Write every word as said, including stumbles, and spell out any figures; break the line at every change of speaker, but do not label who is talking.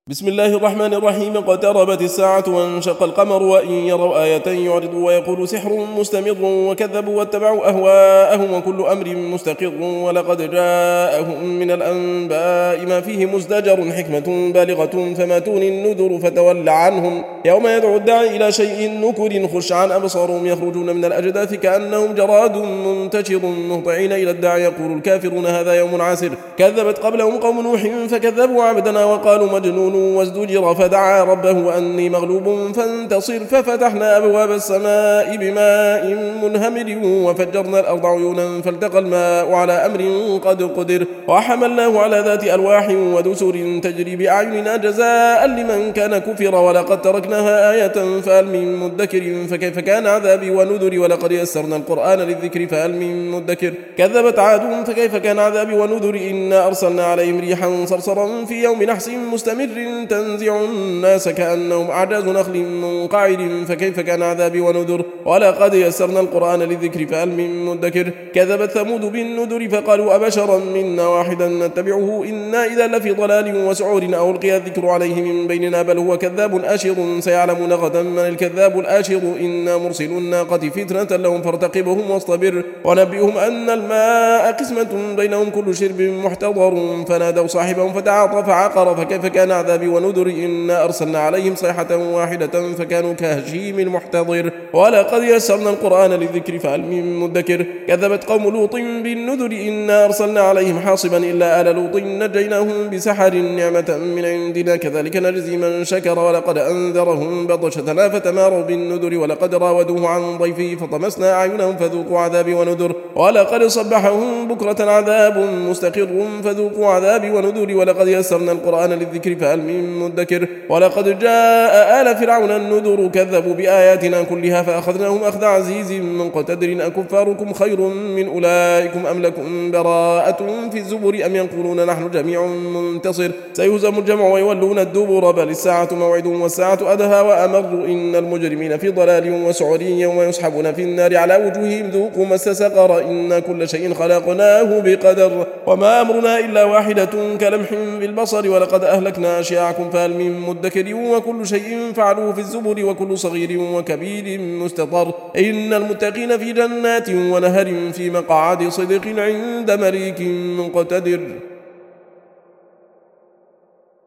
بسم الله الرحمن الرحيم. اقتربت الساعة وانشق القمر وإن يروا آية يعرضوا ويقولوا سحر مستمر وكذبوا واتبعوا أهواءهم وكل أمر مستقر ولقد جاءهم من الأنباء ما فيه مزدجر حكمة بالغة فما تغني النذر فتول عنهم يوم يدعو الداعي إلى شيء نكر خش عن أبصارهم يخرجون من الأجداث كأنهم جراد منتشر مهطعين إلى الداعي يقول الكافرون هذا يوم عسر كذبت قبلهم قوم نوح فكذبوا عبدنا وقالوا مجنون وازدجر فدعا ربه أني مغلوب فانتصر ففتحنا أبواب السماء بماء منهمر وفجرنا الأرض عيونا فالتقى الماء على أمر قد قدر وحملناه على ذات ألواح ودسر تجري بأعيننا جزاء لمن كان كفر ولقد تركناها آية فهل من مدكر فكيف كان عذابي ونذر ولقد يسرنا القرآن للذكر فهل من مدكر كذبت عاد فكيف كان عذابي ونذر إنا أرسلنا عليهم ريحا صرصرا في يوم نحس مستمر تنزع الناس كأنهم أعجاز نخل منقعر فكيف كان عذابي ونذر ولقد يسرنا القرآن للذكر فهل من مدكر كذبت ثمود بالنذر فقالوا أبشرا منا واحدا نتبعه إنا إذا لفي ضلال وسعور أو ألقي الذكر عليه من بيننا بل هو كذاب أشر سيعلمون غدا من الكذاب الآشر إنا مرسل الناقة فتنة لهم فارتقبهم واصطبر ونبئهم أن الماء قسمة بينهم كل شرب محتضر فنادوا صاحبهم فتعاطى فعقر فكيف كان عذابي ونذر إنا أرسلنا عليهم صيحة واحدة فكانوا كهشيم المحتضر ولقد يسرنا القرآن للذكر فهل من مدكر كذبت قوم لوط بالنذر إنا أرسلنا عليهم حاصبا إلا آل لوط نجيناهم بسحر نعمة من عندنا كذلك نجزي من شكر ولقد أنذرهم بطشتنا فتماروا بالنذر ولقد راودوه عن ضيفه فطمسنا أعينهم فذوقوا عذابي ونذر ولقد صبحهم بكرة عذاب مستقر فذوقوا عذابي ونذر ولقد يسرنا القرآن للذكر فهل من مدكر ولقد جاء آل فرعون النذر كذبوا بآياتنا كلها فأخذناهم أخذ عزيز مقتدر أكفاركم خير من أولئكم أم لكم براءة في الزبر أم ينقلون نحن جميع منتصر سيهزم الجمع ويولون الدبر بل الساعة موعد والساعة أدهى وأمر إن المجرمين في ضلال وسعر يوم يسحبون في النار على وجوههم ذوقوا مس سقر إن كل شيء خلقناه بقدر وما أمرنا إلا واحدة كلمح بالبصر ولقد أهلكنا أشياعكم فهل من مدكر وكل شيء فعلوه في الزبر وكل صغير وكبير مستطر إن المتقين في جنات ونهر في مقعد صدق عند مليك مقتدر.